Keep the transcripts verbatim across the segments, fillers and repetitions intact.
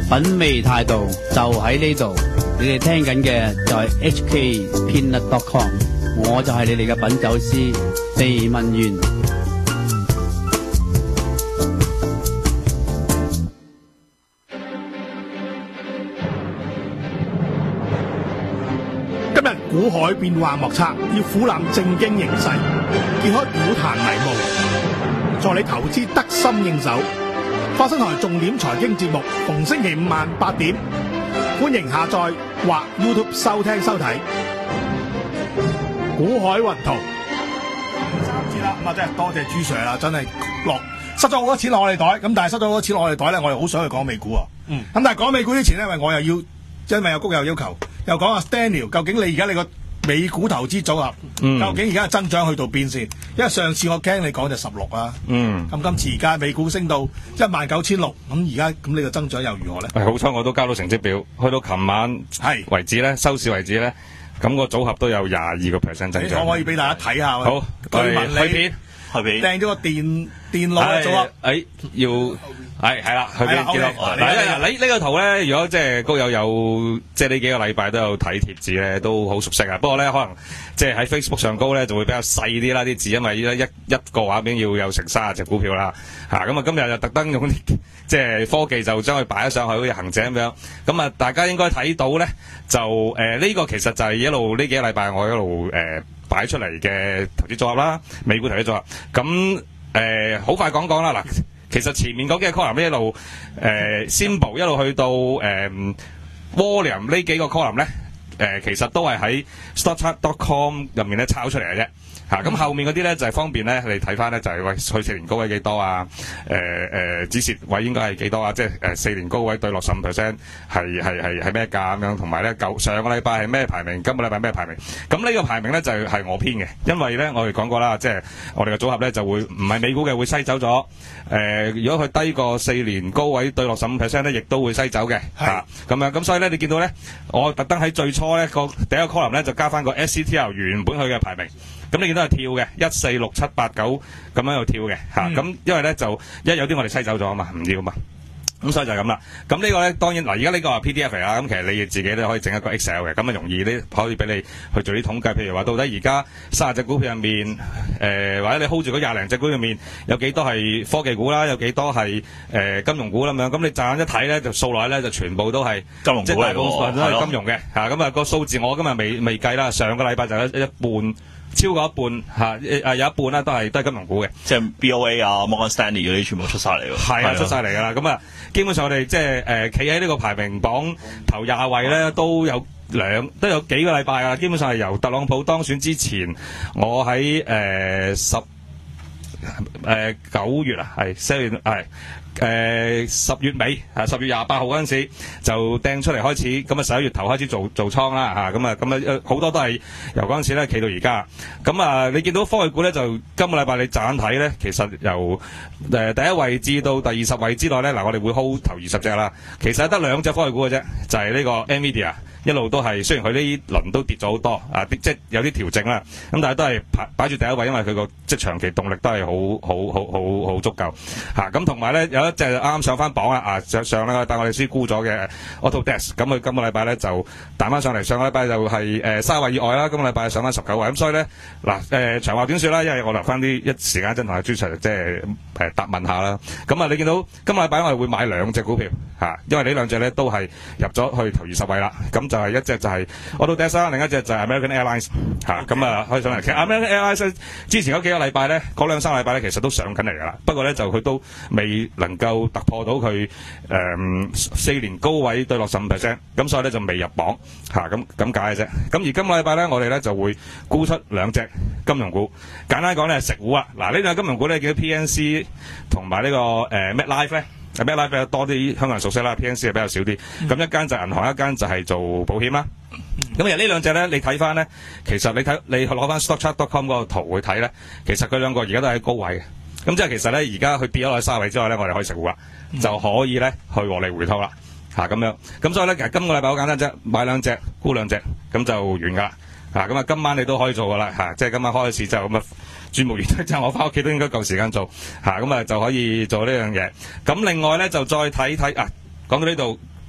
品味態度就喺呢度。你哋聽緊嘅就係 H K Peanut dot com， 我就係你哋嘅品酒師地文員。 今日股海變幻莫測，要俯覽正經形勢，揭開股壇迷霧，助你投資得心應手。發生台重點財經節目，逢星期五晚八點，歡迎下載或 YouTube 收聽收睇。股海雲圖三節啦，咁啊真係多謝朱 Sir 啦，真係落塞咗好多錢落我哋袋，咁但係塞咗好多錢落我哋袋咧，我又好想去講美股啊。嗯，咁但係講美股之前咧，因為我又要，因為有谷有要求，又講阿 Daniel， 究竟你而家你個美股投資組合，嗯、究竟而家嘅增長去到邊先？因為上次我聽你講就十六啦，嗯，咁今次而家美股升到一萬九千六，咁而家咁你個增長又如何咧？ 係好彩我都交到成績表，去到琴晚係為止咧，收市為止咧，咁個組合都有廿二個 percent 增長。 我可以俾大家睇下。 好， 據聞你去片，去片， 掟咗個電電腦嘅組合， 誒要。係係啦，去邊見到嗱？嗱，你呢個圖咧，如果即係高友有即係呢幾個禮拜都有睇貼紙咧，都好熟悉啊。不過咧，可能即係喺 Facebook 上高咧就會比較細啲啦啲字，因為一一個畫面要有成三十隻股票啦嚇。咁啊，今日就特登用啲即係科技就將佢擺咗上去，好似行者咁樣。咁啊，大家應該睇到咧，就誒呢、呃這個其實就係一路呢幾個禮拜我一路誒擺、呃、出嚟嘅投資組合啦，美股投資組合。咁誒好快講講啦嗱。其實前面嗰幾個 column 一路誒 symbol 一路去到誒 volume 呢幾個 column 咧，誒、呃、其實都係喺 stockchart dot com 入面咧抄出嚟嘅啫。嚇、啊、咁後面嗰啲咧就係、是、方便咧，你睇翻咧就係、是、喂去四年高位幾多啊？誒、呃、誒止蝕位應該係幾多啊？即係誒四年高位對落十五 percent 係係係係咩價咁樣？同埋咧舊上個禮拜係咩排名？今個禮拜咩排名？咁呢個排名咧就係、是、我編嘅，因為咧我哋講過啦，即係我哋嘅組合咧就會唔係美股嘅會篩走咗。誒、呃、如果佢低過四年高位對落十五 percent 咧，亦都會篩走嘅。嚇咁樣咁所以咧你見到咧，我特登喺最初咧個第一個 column 咧就加翻個 S C T L 原本佢嘅排名。咁你見到係跳嘅，一四六七八九咁樣又跳嘅嚇，咁、嗯、因為咧就一有啲我哋篩走咗啊嘛，唔要嘛，咁所以就係咁啦。咁呢個咧當然嗱，而家呢個係 P D F 嚟啦，咁其實你自己都可以整一個 Excel 嘅，咁啊容易咧可以俾你去做啲統計，譬如話到底而家三十隻股票入面，誒、呃、或者你 hold 住嗰廿零隻股入面有幾多係科技股啦，有幾多係誒、呃、金融股咁樣，咁你乍眼一睇咧就數落咧就全部都係金融股嚟喎， 即係大部分都係金融嘅嚇，咁啊、那個數字我今日未未計啦，上個禮拜就有一半。超過一半嚇，誒、啊、有一半啦，都係都係金融股嘅， 即係 B O A 啊、Morgan Stanley 嗰啲全部出晒嚟喎。 係啊，出晒嚟㗎啦。咁啊，基本上我哋即係誒企喺呢個排名榜頭廿位咧，都有兩都有幾個禮拜啊。基本上係由特朗普當選之前，我喺誒十誒九月啊，係四月係。誒十、呃、月尾啊，十月廿八號嗰陣時就掟出嚟開始，咁啊十一月頭開始做做倉啦嚇，咁啊咁啊好多都係由嗰陣時咧企到而家，咁啊你見到科技股咧就今個禮拜你乍眼睇咧，其實由誒、呃、第一位至到第二十位之內咧，嗱我哋會 hold 頭二十隻啦，其實得兩隻科技股嘅啫，就係、是、呢個 Nvidia 一路都係，雖然佢呢輪都跌咗好多啊，即係有啲調整啦，咁但係都係擺擺住第一位，因為佢個即係長期動力都係好好好好好足夠嚇，咁同埋咧有一隻啱啱上翻榜啦，啊上上咧帶我哋先沽咗嘅 Autodesk， 咁佢今個禮拜咧就彈翻上嚟，上個禮拜就係誒三十位以外啦，今個禮拜上翻十九位，咁所以咧嗱誒長話短説啦，因為我留翻啲一時間真同阿朱 Sir 即係誒答問下啦，咁啊你見到今個禮拜我哋會買兩隻股票嚇，因為呢兩隻咧都係入咗去頭二十位啦，咁就係一隻就係 Autodesk 啦，另一隻就係 American Airlines 嚇，咁啊可以上嚟。其實 American Airlines 之前嗰幾個禮拜咧，嗰兩三個禮拜咧，其實都上緊嚟㗎啦，不過咧就佢都未能夠突破到佢誒四年高位對落十五 percent， 咁所以咧就未入榜嚇，咁咁解嘅啫。咁而今個禮拜咧，我哋咧就會沽出兩隻金融股，簡單講咧係食股啊。嗱呢兩隻金融股咧叫 P N C 同埋呢個誒 MetLife 咧。MetLife 比較多啲香港人熟悉啦 ，P N C 係比較少啲。咁、嗯、一間就銀行，一間就係做保險啦。咁其實呢兩隻咧，你睇翻咧，其實你睇你攞翻 stockchart dot com 嗰個圖去睇咧，其實佢兩個而家都喺高位嘅。咁即係其實咧，而家佢跌咗落去三位之後咧，我哋可以食股啦，嗯、就可以咧去獲利回吐啦。嚇、啊、咁樣。咁所以咧，其實今個禮拜好簡單啫，買兩隻沽兩隻，咁就完㗎啦。嚇咁啊，今晚你都可以做㗎啦。嚇、啊，即係今晚開始就咁啊。轉無完之後，我翻屋企都應該夠時間做嚇，咁啊就可以做呢樣嘢。咁另外咧就再睇睇啊，講到呢度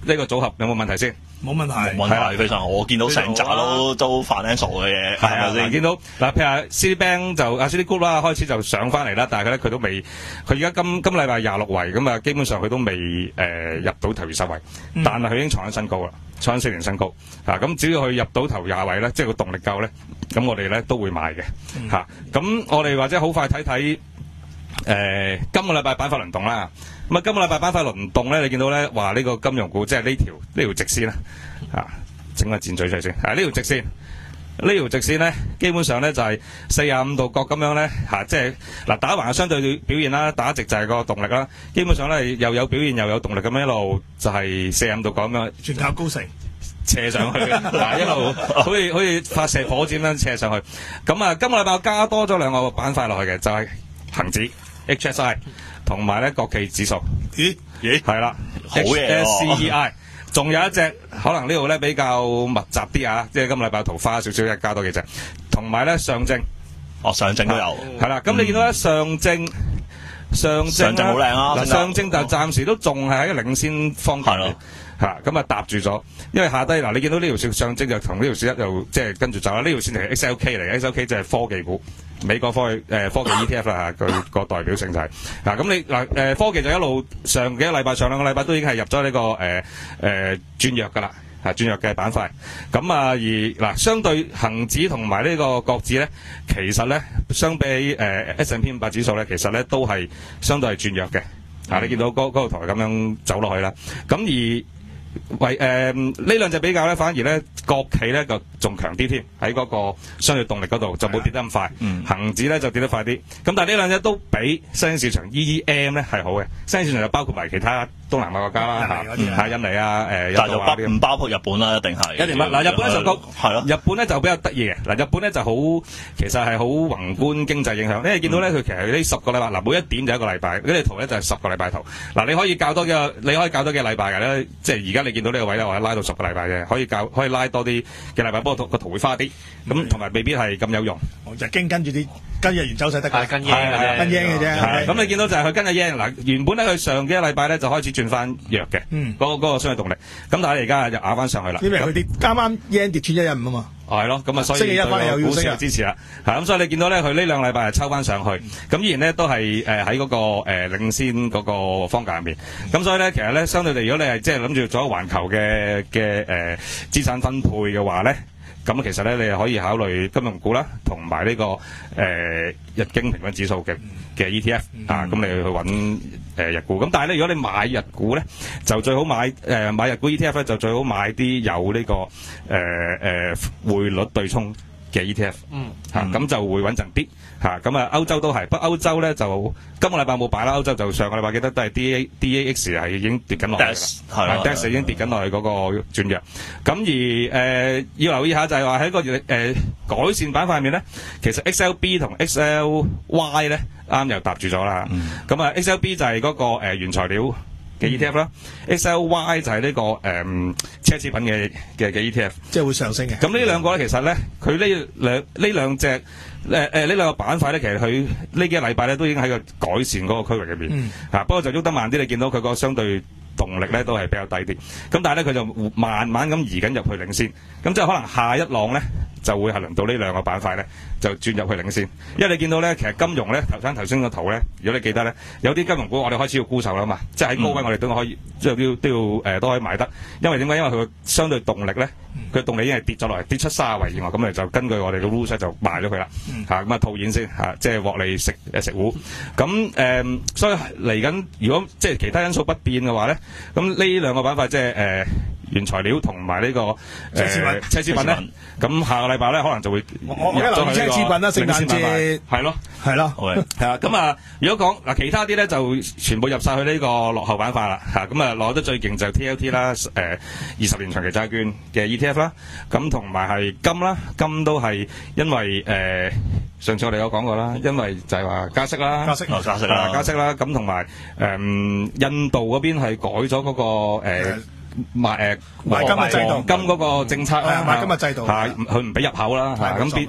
呢個組合有冇問題先？ 冇問題， 冇問題，非常好。我見到成扎都都 financial 嘅嘢，係咪先？ 見到嗱，譬如話 Citibank 就啊 Citigroup 啦，開始就上翻嚟啦，但係咧佢都未，佢而家今今禮拜廿六位，咁啊基本上佢都未誒、呃、入到頭二十位， 嗯、 但係佢已經創緊新高啦，創緊四年新高嚇。咁、啊、只要佢入到頭廿位咧，即係個動力夠咧，咁我哋咧都會買嘅嚇。咁、 嗯啊、我哋或者好快睇睇誒今個禮拜板塊輪動啦。咁啊，今個禮拜板塊輪動咧，你見到咧話呢個金融股即係呢條呢條直線啦，啊，整個箭嘴出嚟先，啊呢條直線，呢條直線咧，基本上咧就係四十五度角咁樣咧，嚇、啊，即係嗱打橫係相對表現啦，打直就係個動力啦，基本上咧又有表現又有動力咁樣一路就係四十五度角咁樣， 全靠高盛斜上去，嗱一路好似好似發射火箭咁斜上去。咁啊，今個禮拜我加多咗兩個板塊落去嘅，就係、是、恒指 H S I。同埋咧國企指數， 咦咦係啦好嘢 ，H S C E I， 仲有一隻可能呢度咧比較密集啲啊，即係今個禮拜桃花少少，一加多幾隻，同埋咧上證， 哦上證都有， 係啦，咁你見到咧上證，上證上證好靚啊， 嗱上證就暫時都仲係喺領先方向嘅。嚇咁啊搭住咗，因為下低嗱你見到呢條線上證就同呢條線一又即係跟住走啦，呢條線係 X L K 嚟嘅 ，X L K 就係科技股，美國科技誒、呃、科技 E T F 啦嚇，佢個代表性就係嗱咁你嗱誒、呃、科技就一路上幾個禮拜上兩個禮拜都已經係入咗呢、這個誒誒、呃呃、轉弱㗎啦，係轉弱嘅板塊。咁啊而嗱、呃、相對恒指同埋呢個國指咧，其實咧相比誒 S and P 五百指數咧，其實咧都係相對係轉弱嘅。嗱、啊、你見到嗰嗰個台咁樣走落去啦，咁而為誒呢兩隻比較咧，反而咧國企咧就仲強啲添，喺嗰個商業動力嗰度就冇跌得咁快， 嗯、 恒指咧就跌得快啲。咁但係呢兩隻都比新興市場 E E M 咧係好嘅，新興市場就包括埋其他東南亞國家啦嚇，係印尼啊誒印度啊啲。 唔包括日本啦，一定係。 一定嗱日本咧就高， 係咯。 日本咧就比較得意嘅嗱，日本咧就好其實係好宏觀經濟影響。因為見到咧佢其實呢十個禮拜嗱每一點就一個禮拜，呢啲圖咧就係十個禮拜圖。嗱你可以較多嘅，你可以較多嘅禮拜嘅咧，即係而家你見到呢個位咧，或者拉到十個禮拜嘅，可以較可以拉多啲嘅禮拜，不過個圖會花啲，咁同埋未必係咁有用。 日經跟住啲跟日元走勢得㗎， 跟 yen 嘅啫， 跟 yen 嘅啫。 咁你見到就係佢跟日 yen 嗱，原本咧佢上幾個禮拜咧就開始轉翻弱嘅， 嗯， 嗰個嗰個商業動力。咁但係而家就咬翻上去啦。 因為佢跌啱啱 yen 跌穿一一五啊嘛。 係咯，咁啊，所以星期一翻嚟又要升啊， 支持啦。係咁，所以你見到咧，佢呢兩禮拜係抽翻上去，咁依然咧都係誒喺嗰個誒、呃、領先嗰個方價入面。咁所以咧，其實咧，相對地，如果你係即係諗住做一個環球嘅嘅誒資產分配嘅話咧，咁其實咧，你係可以考慮金融股啦，同埋呢個誒、呃、日經平均指數嘅嘅 E T F、嗯、啊，咁你去揾誒、呃、日股。咁但係咧，如果你買日股咧，就最好買誒、呃、買日股 E T F 咧，就最好買啲有呢、這個誒誒、呃呃、匯率對沖嘅 E T F。嗯，嚇、啊、咁就會穩陣啲嚇。咁啊，歐洲都係，不過歐洲咧就今個禮拜冇擺啦。歐洲就上個禮拜記得都係 D A D A X 係已經跌緊落嚟㗎，係 D A X 已經跌緊落去嗰個轉弱。咁而誒、呃、要留意下就係話喺個誒、呃、改善板塊入面咧，其實 X L B 同 X L Y 咧啱又搭住咗啦。咁啊、嗯、X L B 就係嗰、那個、呃、原材料嘅 E T F 啦、嗯、，X L Y 就係呢、這個誒、呃、奢侈品嘅嘅嘅 E T F，即係會上升嘅。 咁呢兩個咧，其實咧，佢呢兩呢兩隻誒誒呢兩個板塊咧，其實佢呢幾個禮拜咧都已經喺個改善嗰個區域入邊，嚇、嗯啊。不過就喐得慢啲，你見到佢個相對動力咧都係比較低啲。咁但係咧，佢就慢慢咁移緊入去領先。咁即係可能下一浪咧，就會係輪到呢兩個板塊咧，就轉入去領先。因為你見到咧，其實金融咧，頭先頭先個圖咧，如果你記得咧，有啲金融股我哋開始要沽售啦嘛，即係喺高位我哋都可以，即係都要都要誒、呃、都可以買得。因為點解？因為佢相對動力咧，佢動力已經係跌咗落嚟，跌出卅位以外，咁咪就根據我哋嘅 rules 就賣咗佢啦。嚇咁啊套現先嚇，即係獲利食誒食糊。咁誒、呃，所以嚟緊如果即係其他因素不變嘅話咧，咁呢兩個板塊即係誒。呃原材料同埋呢個誒奢侈品咧，咁下個禮拜咧可能就會我我留意奢侈品啦，聖誕節係咯係咯， 係啊，咁啊，如果講嗱其他啲咧就全部入晒去呢個落後板塊啦嚇，咁啊攞得最勁就 T L T 啦，誒二十年長期債券嘅 E T F 啦，咁同埋係金啦，金都係因為誒上次我哋有講過啦，因為就係話加息啦， 加息加息啦， 加息啦，咁同埋誒印度嗰邊係改咗嗰個誒。買誒買金嘅制度， 金嗰個政策啦， 買金嘅制度， 嚇佢唔俾入口啦，嚇咁變咁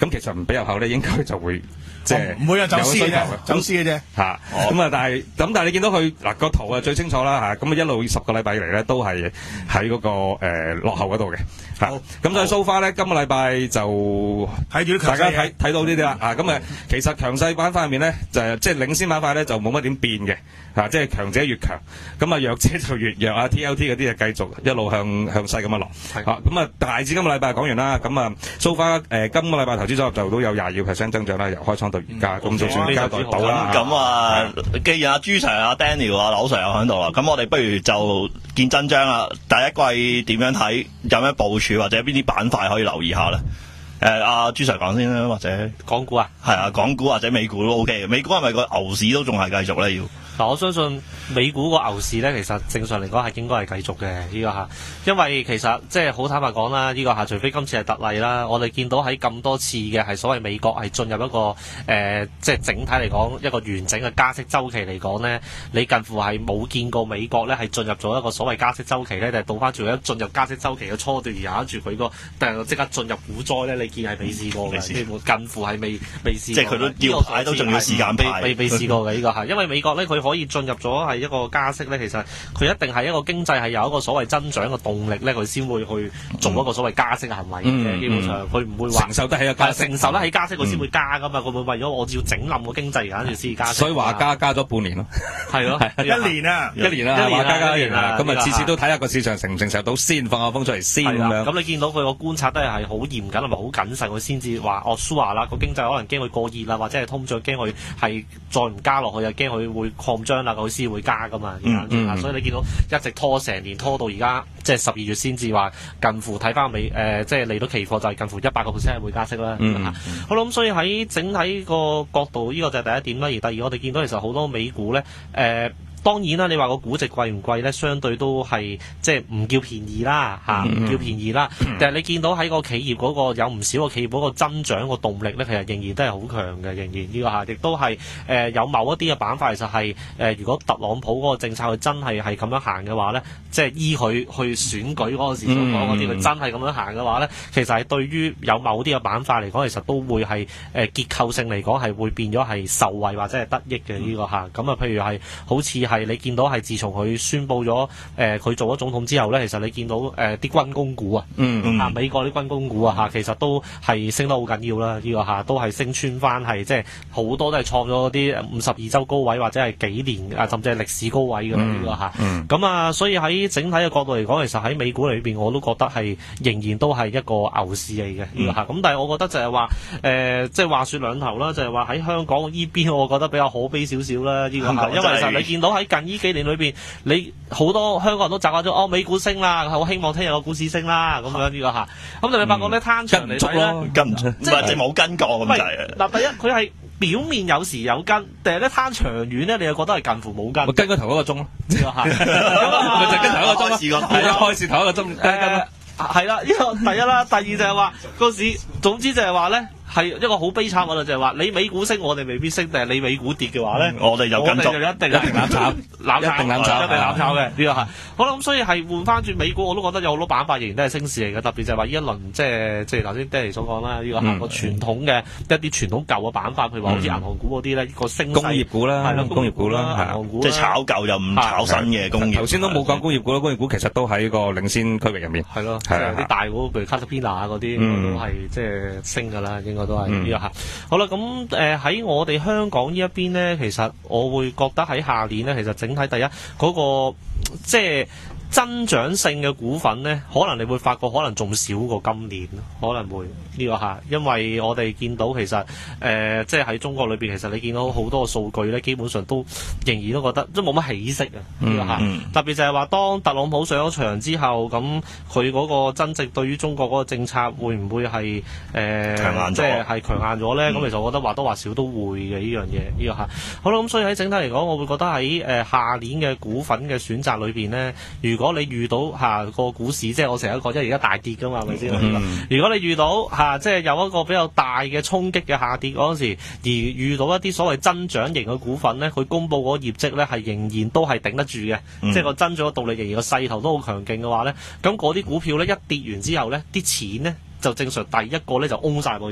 咁其實唔俾入口咧，應該就會即係唔會啊，走私嘅啫， 有需求嘅走私嘅啫。 嚇，咁啊，但係咁，但係你見到佢嗱個圖啊最清楚啦嚇，咁啊一路十個禮拜以嚟咧都係喺嗰個誒落後嗰度嘅嚇，咁所以 so far 咧今個禮拜就睇住啲大家強勢睇睇到呢啲啦啊，咁啊其實強勢板塊入面咧就係即係領先板塊咧就冇乜點變嘅嚇，即係強者越強，咁啊弱者就越弱啊 ，T L T 嗰啲就繼續一路向向西咁樣落嚇，咁啊大致今個禮拜講完啦，咁啊 so far 誒今個禮拜投資組合就都有廿二 percent 增長啦，由開倉到而家，咁就算交代到啦。 咁啊，既然阿朱 Sir、阿 Daniel、阿劉 Sir 又喺度啦，咁我哋不如就見真章啦。第一季點樣睇？有咩部署或者邊啲板塊可以留意下咧？誒，阿朱 Sir 講先啦，或者港股啊， 係啊，港股或者美股都 OK 嘅。美股係咪個牛市都仲係繼續咧？要嗱，我相信美股個牛市咧，其實正常嚟講係應該係繼續嘅呢個嚇，因為其實即係好坦白講啦，呢個嚇，除非今次係特例啦，我哋見到喺咁多次嘅係所謂美國係進入一個誒、呃，即係整體嚟講一個完整嘅加息周期嚟講咧，你近乎係冇見過美國咧係進入咗一個所謂加息周期咧，定係倒翻轉一進入加息周期嘅初段，而住佢個但即刻進入股災咧，你見係未試過嘅，近乎係未未試過。 即係佢都要排都仲要時間排， 未未試過嘅呢個係，因為美國咧佢可以進入咗係一個加息咧，其實佢一定係一個經濟係有一個所謂增長嘅動力咧，佢先會去做一個所謂加息嘅行為嘅。嗯、基本上佢唔會話承受得起個加息， 承受得起加息佢先會加噶嘛。佢會為咗我要整冧個經濟而家先至加息。 所以話加加咗半年咯， 係咯， 一年啊， 一年啦，話加加一年啦。咁啊，次次都睇下個市場承唔承受到先，放下風出嚟先咁樣。 咁你見到佢個觀察都係好嚴謹同埋好謹慎，佢先至話哦，sure啦，個經濟可能驚佢過熱啦，或者係通脹驚佢係再唔加落去，又驚佢會擴張啦，佢先會加噶嘛。嗯嗯、所以你見到一直拖成年，拖到而家即係十二月先至話近乎睇翻美誒，即係嚟到期貨就係近乎一百個 percent 係會加息啦。嗯嗯、好啦，咁所以喺整體個角度，呢、這個就係第一點啦。而第二，我哋見到其實好多美股咧誒。呃當然啦，你話個估值貴唔貴咧？相對都係即係唔叫便宜啦，嚇唔叫便宜啦。但係你見到喺個企業嗰個有唔少個企業嗰個增長個動力咧，其實仍然都係好強嘅，仍然呢個嚇，亦都係誒有某一啲嘅板塊，其實係誒如果特朗普嗰個政策佢真係係咁樣行嘅話咧，即係依佢去選舉嗰個時所講嗰啲，佢真係咁樣行嘅話咧，其實係對於有某啲嘅板塊嚟講，其實都會係誒結構性嚟講係會變咗係受惠或者係得益嘅呢個嚇。咁啊，譬如係好似係。係你見到係自從佢宣布咗誒佢做咗總統之後咧，其實你見到誒啲、呃、軍工股啊，嗯嗯、啊美國啲軍工股啊嚇，其實都係升得好緊要啦，呢、這個嚇都係升穿翻係即係好多都係創咗啲五十二週高位或者係幾年啊甚至係歷史高位嘅呢個嚇。咁、嗯嗯、啊，所以喺整體嘅角度嚟講，其實喺美股裏邊我都覺得係仍然都係一個牛市嚟嘅呢個嚇。咁、嗯、但係我覺得就係話誒，即係話説兩頭啦，就係話喺香港呢邊，我覺得比較可悲少少啦呢個嚇，因為其實你見到喺近呢幾年裏邊，你好多香港人都習慣咗哦，美股升啦，好希望聽日個股市升啦，咁樣呢個嚇。咁但係你發覺咧，攤長嚟睇咧， 跟唔出，唔係即係冇跟過咁滯啊！ 嗱，第一佢係表面有時有跟，但係咧攤長遠咧，你又覺得係近乎冇跟。 跟嗰頭嗰個鐘咯， 呢個嚇， 咪就跟頭一個鐘咯，係啊，開市頭一個鐘跟跟咯。 係啦，呢個第一啦，第二就係話個市，總之就係話咧。係一個好悲慘嘅啦，就係話你美股升，我哋未必升；定係你美股跌嘅話咧， 我哋就跟足， 就一定一定攬炒，攬一定攬炒， 一定攬炒嘅呢個係。好啦，咁所以係換翻轉美股，我都覺得有好多板塊仍然都係升市嚟嘅。特別就係話呢一輪即係即係頭先 Danny 所講啦，呢個係個傳統嘅一啲傳統舊嘅板塊，譬如話好似銀行股嗰啲咧，個升工業股啦， 係咯， 工業股啦， 銀行股即係炒舊又唔炒新嘅工業。 頭先都冇講工業股啦，工業股其實都喺個領先區域入面。 係咯，即係啲大股，譬如 Caterpillar 啊嗰啲，都係即係升㗎啦，應該都係呢個係。好啦，咁誒喺我哋香港呢一邊咧，其實我會覺得喺下年咧，其實整體第一嗰、那個即係增長性嘅股份咧，可能你會發覺可能仲少過今年，可能會呢、這個嚇，因為我哋見到其實誒、呃、即係喺中國裏邊，其實你見到好多個數據咧，基本上都仍然都覺得都冇乜起色啊呢個嚇，嗯、特別就係話當特朗普上咗場之後，咁佢嗰個真正對於中國嗰個政策會唔會係誒、呃、 強硬咗？ 即係係強硬咗咧？咁、嗯、其實我覺得或多或少都會嘅呢樣嘢呢個嚇。好啦，咁所以喺整體嚟講，我會覺得喺誒下年嘅股份嘅選擇裏邊咧，如果如果你遇到嚇、啊、個股市，即係我成日講，即係而家大跌㗎嘛，係咪先？嗯、如果你遇到嚇、啊、即係有一個比較大嘅衝擊嘅下跌嗰陣時，而遇到一啲所謂增長型嘅股份咧，佢公佈嗰個業績咧係仍然都係頂得住嘅，嗯、即係個增長嘅動力仍然個勢頭都好強勁嘅話咧，咁嗰啲股票咧一跌完之後咧，啲錢咧就正常第一個咧就嗡曬落去先嘅。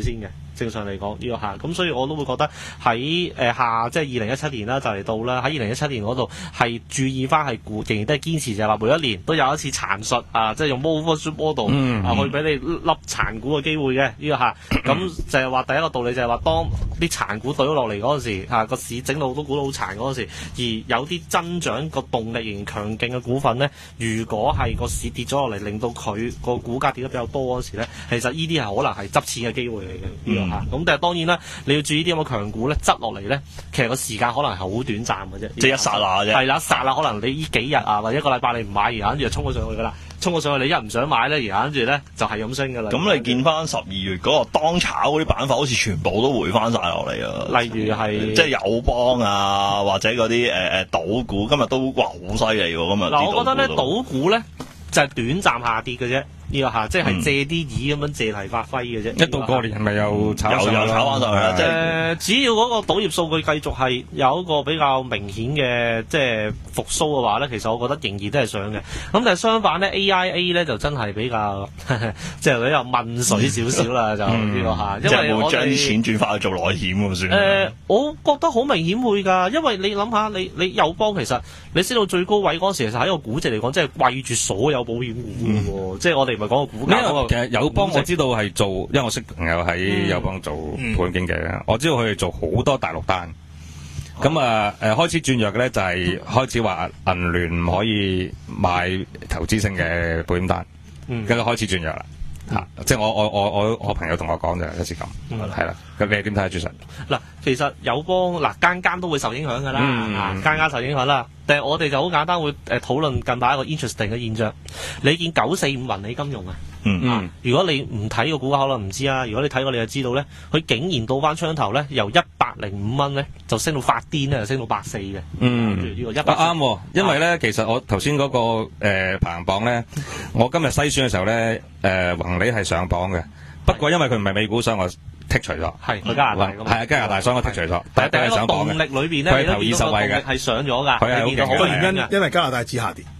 正常嚟講呢個下，咁所以我都會覺得喺誒下即係二零一七年啦，就嚟到啦。喺二零一七年嗰度係注意翻係固，仍然都係堅持就係話每一年都有一次殘術啊，即係用 overshoot model、嗯、啊去俾你笠殘股嘅機會嘅呢個下。咁就係話第一個道理就係話，當啲殘股對咗落嚟嗰陣時，嚇個市整到好多股都好殘嗰陣時，而有啲增長個動力仍然強勁嘅股份咧，如果係個市跌咗落嚟，令到佢個股價跌得比較多嗰時咧，其實呢啲係可能係執錢嘅機會嚟嘅呢個嚇。咁但係當然啦，你要注意啲咁嘅強股咧，執落嚟咧，其實個時間可能係好短暫嘅啫， 即係一剎那啫。 係啦，一剎那可能你呢幾日啊，或者一個禮拜你唔買，然後跟住就衝咗上去㗎啦。衝咗上去，你一唔想買咧，然後跟住咧就係咁升㗎啦。 咁你見翻十二月嗰個當炒嗰啲板塊，好似全部都回翻晒落嚟啊！ 例如係即係友邦啊，或者嗰啲誒誒賭股，今日都哇好犀利喎！今日嗱，我覺得咧賭股咧就係、是、短暫下跌嘅啫。呢個下即係借啲意咁樣借題發揮嘅啫。 一到過年係咪又炒又又炒翻上去啦？即係誒，只要嗰個賭業數據繼續係有一個比較明顯嘅即係復甦嘅話咧，其實我覺得仍然都係上嘅。咁但係相反咧 ，A I A 咧就真係比較即係比較問水少少啦，就呢個下。因為我將啲錢轉翻去做內險咁算。 誒、呃，我覺得好明顯會㗎，因為你諗下，你你友邦其實你升到最高位嗰陣時，其實喺個估值嚟講，即係貴住所有保險股嘅喎，即係我哋唔係講個股價嗰個。 其實友邦我知道係做，因為我識朋友喺友邦做保險經紀咧，我知道佢哋做好多大陸單。咁啊誒開始轉弱嘅咧，就係開始話銀聯唔可以買投資性嘅保險單，跟住開始轉弱啦。嚇！即係我我我我我朋友同我講就一時咁，係啦。咁你點睇啊？朱 Sir？ 嗱，其實友邦嗱間間都會受影響㗎啦，啊間間受影響啦。但係我哋就好簡單會誒討論近排一個 interesting 嘅現象。你見九四五宏利金融啊？ 嗯嗯，如果你唔睇個股價，可能唔知啊。如果你睇過，你就知道咧，佢竟然到翻槍頭咧，由一百零五蚊咧，就升到發癲咧，就升到百四嘅。嗯，呢個一百啱喎，因為咧，其實我頭先嗰個誒、呃、排行榜咧，我今日篩選嘅時候咧，誒、呃、宏利係上榜嘅，不過因為佢唔係美股，所以我剔除咗。係佢加拿大㗎嘛？係啊，加拿大，所以我剔除咗。第一第一個動力裏邊咧，佢係頭二十位嘅，係上咗㗎。佢係見到好原因，因為加拿大指下跌。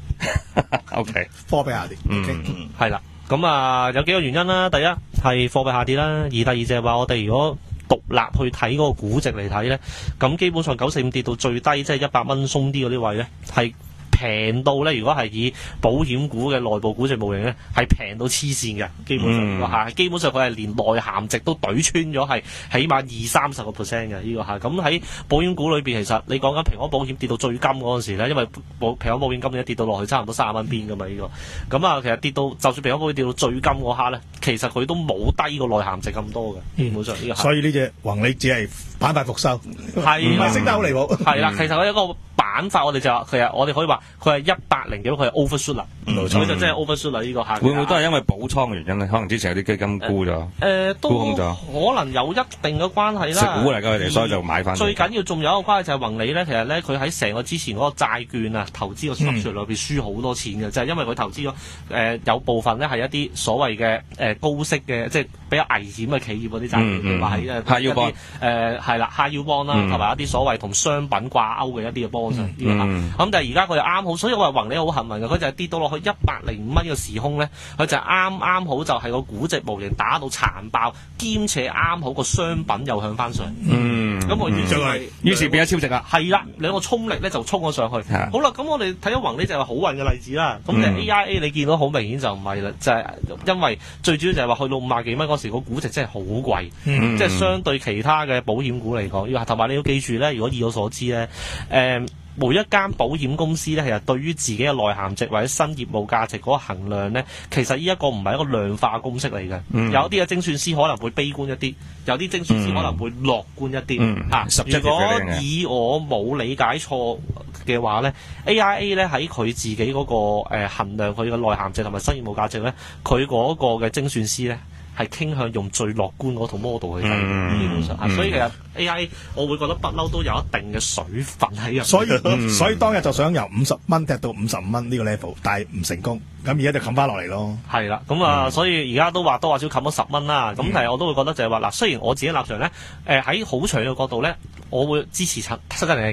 O K， 貨幣下跌。 嗯， 係啦。咁啊，有幾個原因啦。第一係貨幣下跌啦，而第二就係話我哋如果獨立去睇嗰個估值嚟睇咧，咁基本上九四五跌到最低，即係一百蚊鬆啲嗰啲位咧，係平到咧。如果係以保險股嘅內部估值模型咧，係平到黐線嘅，基本上呢個係基本上佢係連內涵值都懟穿咗，係起碼二三十個 percent 嘅呢個係。咁喺保險股裏邊，其實你講緊平安保險跌到最金嗰陣時咧，因為保平安保險今年跌到落去差唔多三十蚊邊㗎嘛呢個。咁啊，其實跌到就算平安保險跌到最金嗰刻咧，其實佢都冇低過內涵值咁多嘅，基本上呢個。 所以呢隻宏利只係板塊復收， 係唔係升得好離譜。 係啦，其實佢一個板塊，我哋就話其實我哋可以話佢係一百零幾，佢係 overshoot 啦，冇錯，佢就真係 overshoot 啦呢個下。 會唔會都係因為補倉嘅原因咧？可能之前有啲基金沽咗， 誒都沽空咗， 可能有一定嘅關係啦。 食股嚟㗎佢哋，所以就買翻。 最緊要仲有一個關係就係宏利咧，其實咧佢喺成個之前嗰個債券啊投資個 structure 裏邊輸好多錢嘅，就係因為佢投資咗誒有部分咧係一啲所謂嘅誒高息嘅，即係比較危險嘅企業嗰啲債券，譬如話喺誒一啲誒係啦 high yield bond 啦，同埋一啲所謂同商品掛鈎嘅一啲嘅 bond 呢個嚇。咁但係而家佢又啱好，所以我話宏利好幸運嘅，佢就係跌到落去一百零五蚊嘅時空咧，佢就係啱啱好就係個估值模型打到殘爆，兼且啱好個商品又向翻上。嗯，咁我於是係於是變咗超值啦。 係啦，兩個衝力咧就衝咗上去。好啦，咁我哋睇咗宏利就係好運嘅例子啦。咁你 A I A 你見到好明顯就唔係啦，就係因為最主要就係話去到五廿幾蚊嗰時個估值真係好貴，即係相對其他嘅保險股嚟講，要同埋你要記住咧，如果以我所知咧，誒。每一間保險公司咧，其實對於自己嘅內涵值或者新業務價值嗰個衡量咧，其實呢一個唔係一個量化公式嚟嘅。嗯、有啲嘅精算師可能會悲觀一啲，有啲精算師可能會樂觀一啲。嚇、嗯，啊、如果以我冇理解錯嘅話咧 ，A I A 咧喺佢自己嗰、那個誒、呃、衡量佢嘅內涵值同埋新業務價值咧，佢嗰個嘅精算師咧。係傾向用最樂觀嗰套 model 去睇，基本上，嗯、所以其實 A I A 我會覺得不嬲都有一定嘅水分喺入。 所以、嗯、所以當日就想由五十蚊踢到五十五蚊呢個 level，但係唔成功，咁而家就冚翻落嚟咯。係啦，咁啊，嗯、所以而家都話多話少冚咗十蚊啦。咁但係我都會覺得就係話嗱，雖然我自己立場咧，誒喺好長嘅角度咧，我會支持七七零零嘅。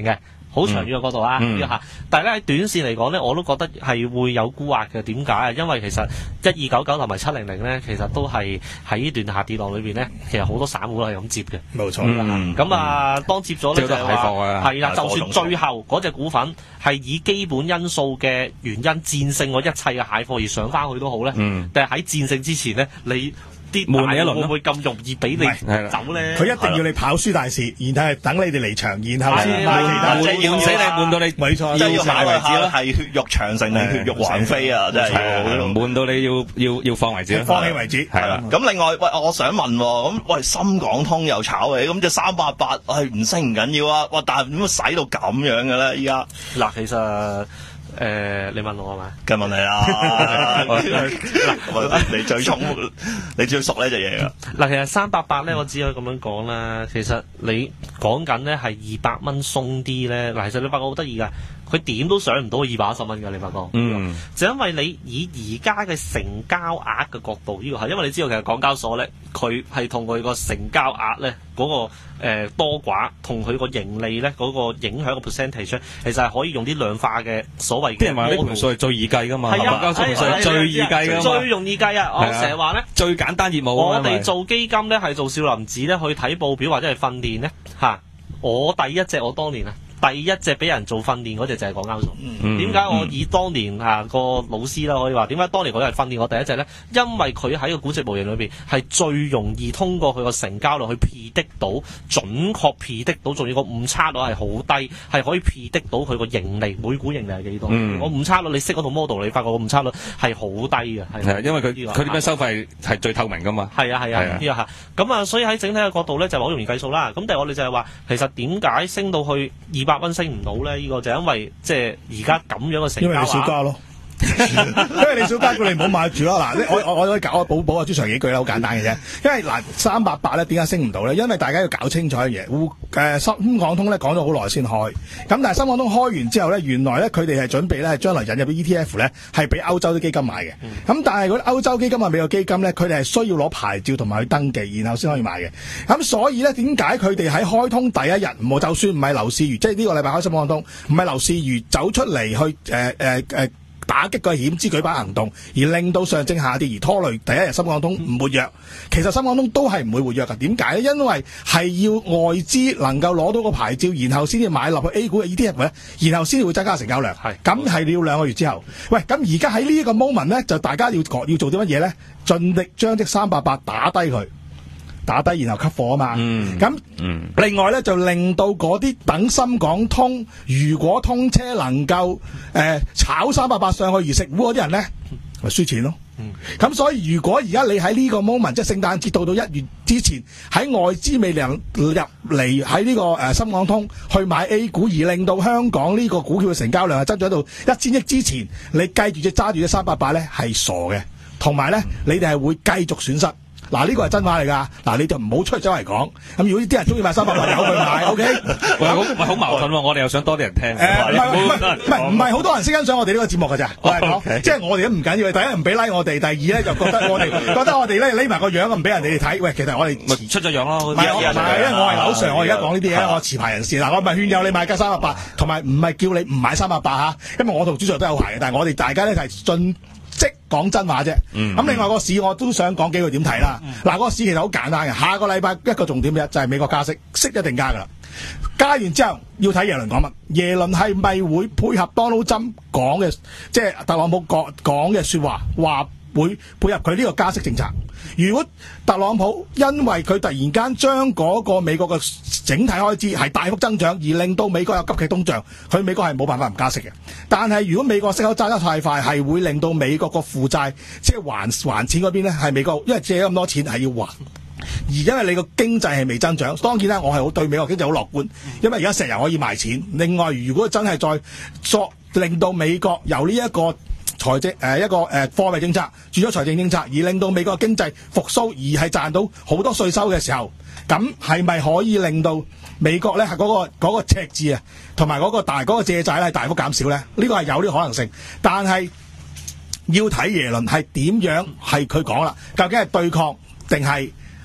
好長遠嘅角度啊， 嗯嚇、但係咧喺短線嚟講咧，我都覺得係會有沽壓嘅。點解啊？因為其實一二九九同埋七零零咧，其實都係喺呢段下跌浪裏邊咧，其實好多散戶都係咁接嘅。 冇錯。 嗯咁啊，當接咗咧就係睇貨啊話係啦， 係就算最後嗰隻股份係以基本因素嘅原因戰勝我一切嘅蟹貨而上翻去都好咧， 嗯但係喺戰勝之前咧，你啲悶你一輪咯會唔會咁容易俾你唔係走咧？ 佢一定要你跑輸大市，然後係等你哋離場，然後先係買其他。 即係要悶死你，悶到你冇錯即係要晒為止考慮下咯。 係血肉長城定血肉橫飛啊！真係係要。 悶到你要要要放為止咯。 放棄為止。 係啦。 咁另外，喂，我想問喎，咁喂深港通又炒嘅，咁只三八八係唔升唔緊要啊，哇！但係點解使到咁樣嘅咧？依家嗱，其實。誒，你問我係咪？ 梗係問你啦，嗱，你最聰，你最熟呢隻嘢噶。 嗱，其實三百八咧，我只可以咁樣講啦。其實你講緊咧係二百蚊鬆啲咧，嗱，其實你發覺好得意噶，佢點都上唔到二百一十蚊噶，你發覺？ 嗯， 就因為你以而家嘅成交額嘅角度，呢個係因為你知道其實港交所咧，佢係同佢個成交額咧嗰個。誒、呃、多寡同佢個盈利咧嗰、那個影響個 percentage 咧，其實係可以用啲量化嘅所謂嘅。 啲人話呢盤數係最易計噶嘛， 係啊， 港交所盤數係最易計噶嘛， 最容易計啊！我成日話咧， 最簡單業務。 我哋做基金咧係做少林寺咧去睇報表或者係訓練咧嚇。我第一隻我當年啊。第一隻俾人做訓練嗰隻就係港交所。點解、嗯、我以當年啊個老師啦，可以話點解當年佢係訓練我第一隻咧？因為佢喺個估值模型裏邊係最容易通過佢個成交率去 predict 到準確 predict 到，仲要個誤差率係好低，係可以 predict 到佢個盈利每股盈利係幾多？嗯、我誤差率你識嗰套 model， 你發覺個誤差率係好低嘅。係啊， 因為佢佢點樣收費係最透明噶嘛。係啊係啊，呢個嚇。咁啊，所以喺整體嘅角度咧就好容易計數啦。咁但係我哋就係話，其實點解升到去二百蚊升唔到咧？呢、這個就因為即係而家咁樣嘅成交， 因為你少加咯。因為你少加，叫你唔好買住咯。嗱，我我我可以搞我補補阿朱 Sir 幾句啦，好簡單嘅啫。因為嗱三八八咧，點解升唔到咧？因為大家要搞清楚一樣嘢，滬誒深港通咧講咗好耐先開，咁但係深港通開完之後咧，原來咧佢哋係準備咧將來引入啲 E T F 咧，係俾歐洲啲基金買嘅。咁、嗯、但係嗰啲歐洲基金啊、美國基金咧，佢哋係需要攞牌照同埋去登記，然後先可以買嘅。咁所以咧，點解佢哋喺開通第一日，冇就算唔係劉士余，即係呢個禮拜開深港通，唔係劉士余走出嚟去誒誒誒。呃呃呃打擊個險資舉辦行動，而令到上證下跌而拖累第一日深港通唔活躍。其實深港通都係唔會活躍㗎。點解咧？因為係要外資能夠攞到個牌照，然後先至買落去 A 股嘅 E T F 咧，然後先至會增加成交量。係咁係要兩個月之後。喂，咁而家喺呢一個 moment 咧，就大家要要做啲乜嘢咧？盡力將隻三八八打低佢。打低然後吸貨啊嘛，咁、嗯、另外咧就令到嗰啲等深港通，如果通車能夠誒、呃、炒三百八上去而食糊嗰啲人咧，咪輸錢咯。咁、嗯、所以如果而家你喺呢個 moment， 即係聖誕節到到一月之前，喺外資未能入嚟喺呢個誒、呃、深港通去買 A 股，而令到香港呢個股票嘅成交量係增長到一千億之前，你計住隻揸住隻三百八咧係傻嘅，同埋咧你哋係會繼續損失。嗱，呢個係真話嚟㗎，嗱你就唔好出去周圍講。咁如果啲人中意買三百八，由佢買，O K。 喂，好喂，好矛盾喎！我哋又想多啲人聽。誒，唔係唔係唔係好多人識欣賞我哋呢個節目㗎咋？我係講，即係我哋都唔緊要。第一唔俾 like 我哋，第二咧就覺得我哋覺得我哋咧匿埋個樣唔俾人哋睇。喂，其實我哋咪出咗樣咯。 唔係我唔係，因為我係樓上，我而家講呢啲嘢，我持牌人士。嗱，我唔係勸誘你買架三百八，同埋唔係叫你唔買三百八嚇。因為我同朱 Sir 都有牌嘅，但係我哋大家咧就係進。即講真話啫，咁、嗯、另外個市我都想講幾句點睇啦。嗱、嗯，個市其實好簡單嘅，下個禮拜一個重點嘅就係美國加息，息一定加噶啦。加完之後要睇耶倫講乜，耶倫係咪會配合 Donald Trump 講嘅，即係特朗普講講嘅説話，話會配合佢呢個加息政策。如果特朗普因為佢突然間將嗰個美國嘅整體開支係大幅增長，而令到美國有急劇通脹，佢美國係冇辦法唔加息嘅。但係如果美國息口揸得太快，係會令到美國個負債即係還還錢嗰邊咧，係美國因為借咁多錢係要還，而因為你個經濟係未增長。當然啦，我係好對美國經濟好樂觀，因為而家石油可以賣錢。另外，如果真係再作令到美國由呢、這、一個財政誒、呃、一個誒貨幣政策轉咗財政政策，而令到美國經濟復甦，而係賺到好多稅收嘅時候，咁係咪可以令到美國咧係嗰個嗰、嗰個赤字啊，同埋嗰個大嗰、嗰個借債咧大幅減少咧？呢個係有呢個可能性，但係要睇耶倫係點樣係佢講啦，究竟係對抗定係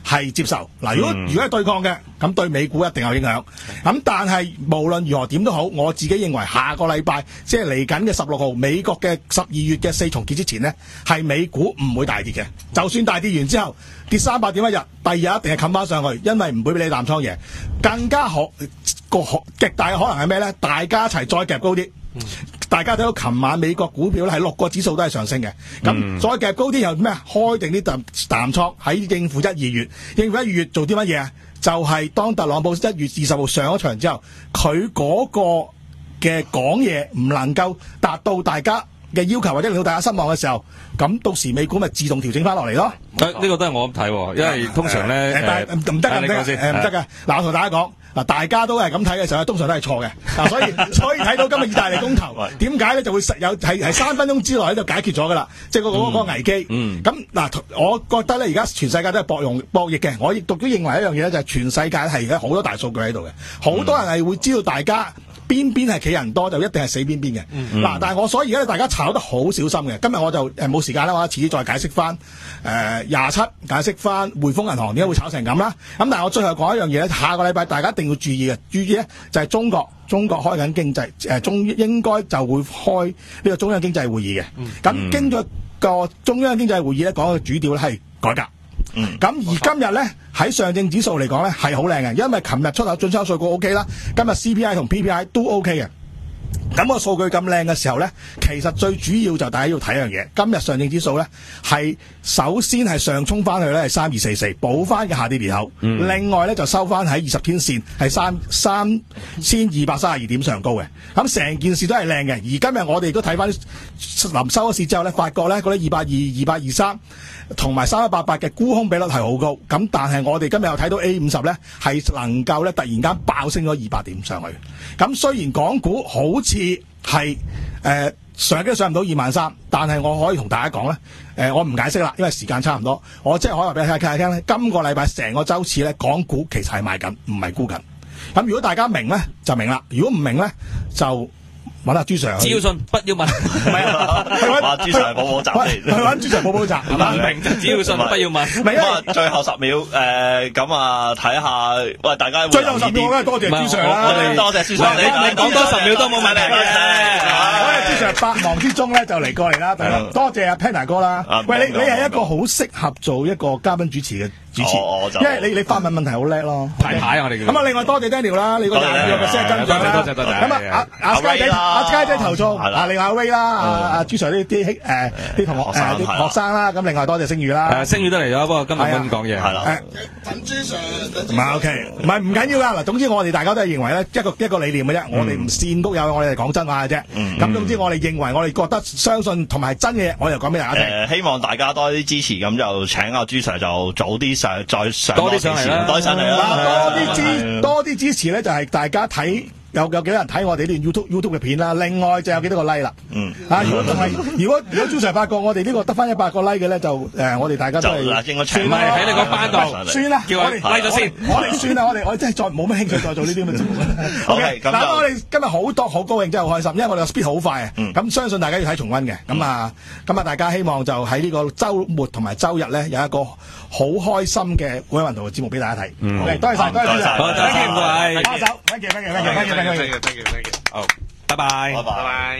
係接受。嗱，如果如果係對抗嘅，咁對美股一定有影響。咁但係無論如何點都好，我自己認為下個禮拜即係嚟緊嘅十六號美國嘅十二月嘅四重結之前呢，係美股唔會大跌嘅。就算大跌完之後跌三百點一日，第二日一定係冚翻上去，因為唔會俾你淡倉贏。更加可個極大嘅可能係咩呢？大家一齊再夾高啲。嗯、大家睇到琴晚美國股票咧係六個指數都係上升嘅，咁、嗯、再夾高啲又咩？開定啲淡淡倉喺應付一二月，應付一二月做啲乜嘢啊？就係、是、當特朗普一月二十號上咗場之後，佢嗰個嘅講嘢唔能夠達到大家嘅要求或者令到大家失望嘅時候，咁到時美股咪自動調整翻落嚟咯。 呢、啊這個都係我咁睇，因為通常咧誒唔得嘅，唔得嘅，唔得嘅。嗱，我同大家講。嗱，大家都係咁睇嘅時候，通常都係錯嘅。嗱，所以所以睇到今日意大利公投點解咧就會實有係係三分鐘之內咧就解決咗噶啦，即係嗰個嗰個危機。嗯。咁嗱，我覺得咧而家全世界都係博用博弈嘅。我亦都認為一樣嘢咧，就係全世界係而家好多大數據喺度嘅，好多人係會知道大家邊邊係企人多就一定係死邊邊嘅。嗱、嗯，但係我所以而家大家炒得好小心嘅。今日我就誒冇時間啦，我遲啲再解釋翻誒廿七解釋翻匯豐銀行點解會炒成咁啦。咁但係我最後講一樣嘢咧，下個禮拜大家一定要注意嘅，注意咧就係中國，中國開緊經濟誒中應該就會開呢個中央經濟會議嘅。咁、嗯、經咗個中央經濟會議咧講嘅主調咧係改革。咁、嗯、而今日咧喺上證指數嚟講咧係好靚嘅，因為琴日出口進出口數據 O K 啦，今日 C P I 同 P P I 都 O K 嘅。咁、個數據咁靚嘅時候咧，其實最主要就大家要睇一樣嘢。今日上證指數咧係首先係上衝翻去咧係三二四四補翻嘅下跌裂口，嗯、另外咧就收翻喺二十天線係三三千二百三十二點上高嘅。咁成件事都係靚嘅。而今日我哋都睇翻臨收咗市之後咧，發覺咧嗰啲二百二、二百二三同埋三一八八嘅沽空比率係好高。咁但係我哋今日又睇到 A 五十咧係能夠咧突然間爆升咗二百點上去。咁雖然港股好似係誒上都上唔到二萬三，但係我可以同大家講咧，誒、呃、我唔解釋啦，因為時間差唔多。我即係可以話俾大家聽咧，今個禮拜成個周次咧，港股其實係賣緊，唔係沽緊。咁如果大家明咧就明啦，如果唔明咧就揾阿朱 Sir。只要信，不要問。唔係啊，去揾朱 Sir 補補習。 去揾朱 Sir 補補習。 唔明就只要信，不要問。 咁啊，最後十秒誒，咁啊睇下，喂大家。 最後十秒咧，多謝朱 Sir 啦。 我哋多謝朱 Sir，你你講多十秒都冇問題嘅。 嗰日朱 Sir 百忙之中咧就嚟過嚟啦，多謝阿 Penner 哥啦。喂，你你係一個好適合做一個嘉賓主持嘅主持，因為你你發問問題好叻咯。 排牌我哋叫。 咁啊，另外多謝 Daniel 啦，你個廿二個 percent 跟進啦。 多謝多謝。 咁啊，阿阿佳仔阿佳仔投訴，啊另外阿 Ray 啦，阿阿朱 Sir 呢啲誒啲同學誒啲學生啦，咁另外多謝星宇啦。 誒星宇都嚟咗，不過今日冇咁講嘢。係啦。 等朱 Sir。唔係 OK，唔係唔緊要噶。嗱，總之我哋大家都係認為咧一個一個理念嘅啫，我哋唔善谷友，我哋係講真話嘅啫。咁總之我哋認為我哋覺得相信同埋真嘅嘢，我就講俾大家聽。 誒，希望大家多啲支持，咁就請阿朱 Sir 就早啲上再上多啲上嚟啦，多啲上嚟啦。 多啲支多啲支持咧，就係大家睇。有有幾多人睇我哋呢段 YouTube YouTube 嘅片啦？另外就有幾多個 like 啦。嗯。啊，如果仲係如果如果朱 Sir 發覺我哋呢個得翻一百個 like 嘅咧，就誒我哋大家都係應該算啦，喺你個班度算啦， 叫我哋 like 咗先。 我哋算啦，我哋我真係再冇乜興趣再做呢啲咁嘅節目啦。OK，嗱我哋今日好多好高興，真係好開心，因為我哋個 speed 好快啊。咁相信大家要睇重溫嘅。咁啊，咁啊，大家希望就喺呢個週末同埋週日咧有一個好開心嘅會運動嘅節目俾大家睇。OK，多謝晒，多謝晒， 多謝各位， 握手，thank you，thank you，thank you，thank you。 好，拜拜， 拜拜。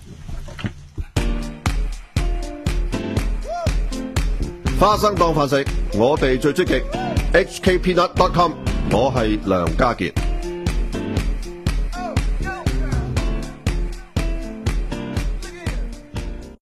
花生當飯食，我哋最積極。H K Peanut dot com， 我係梁家傑。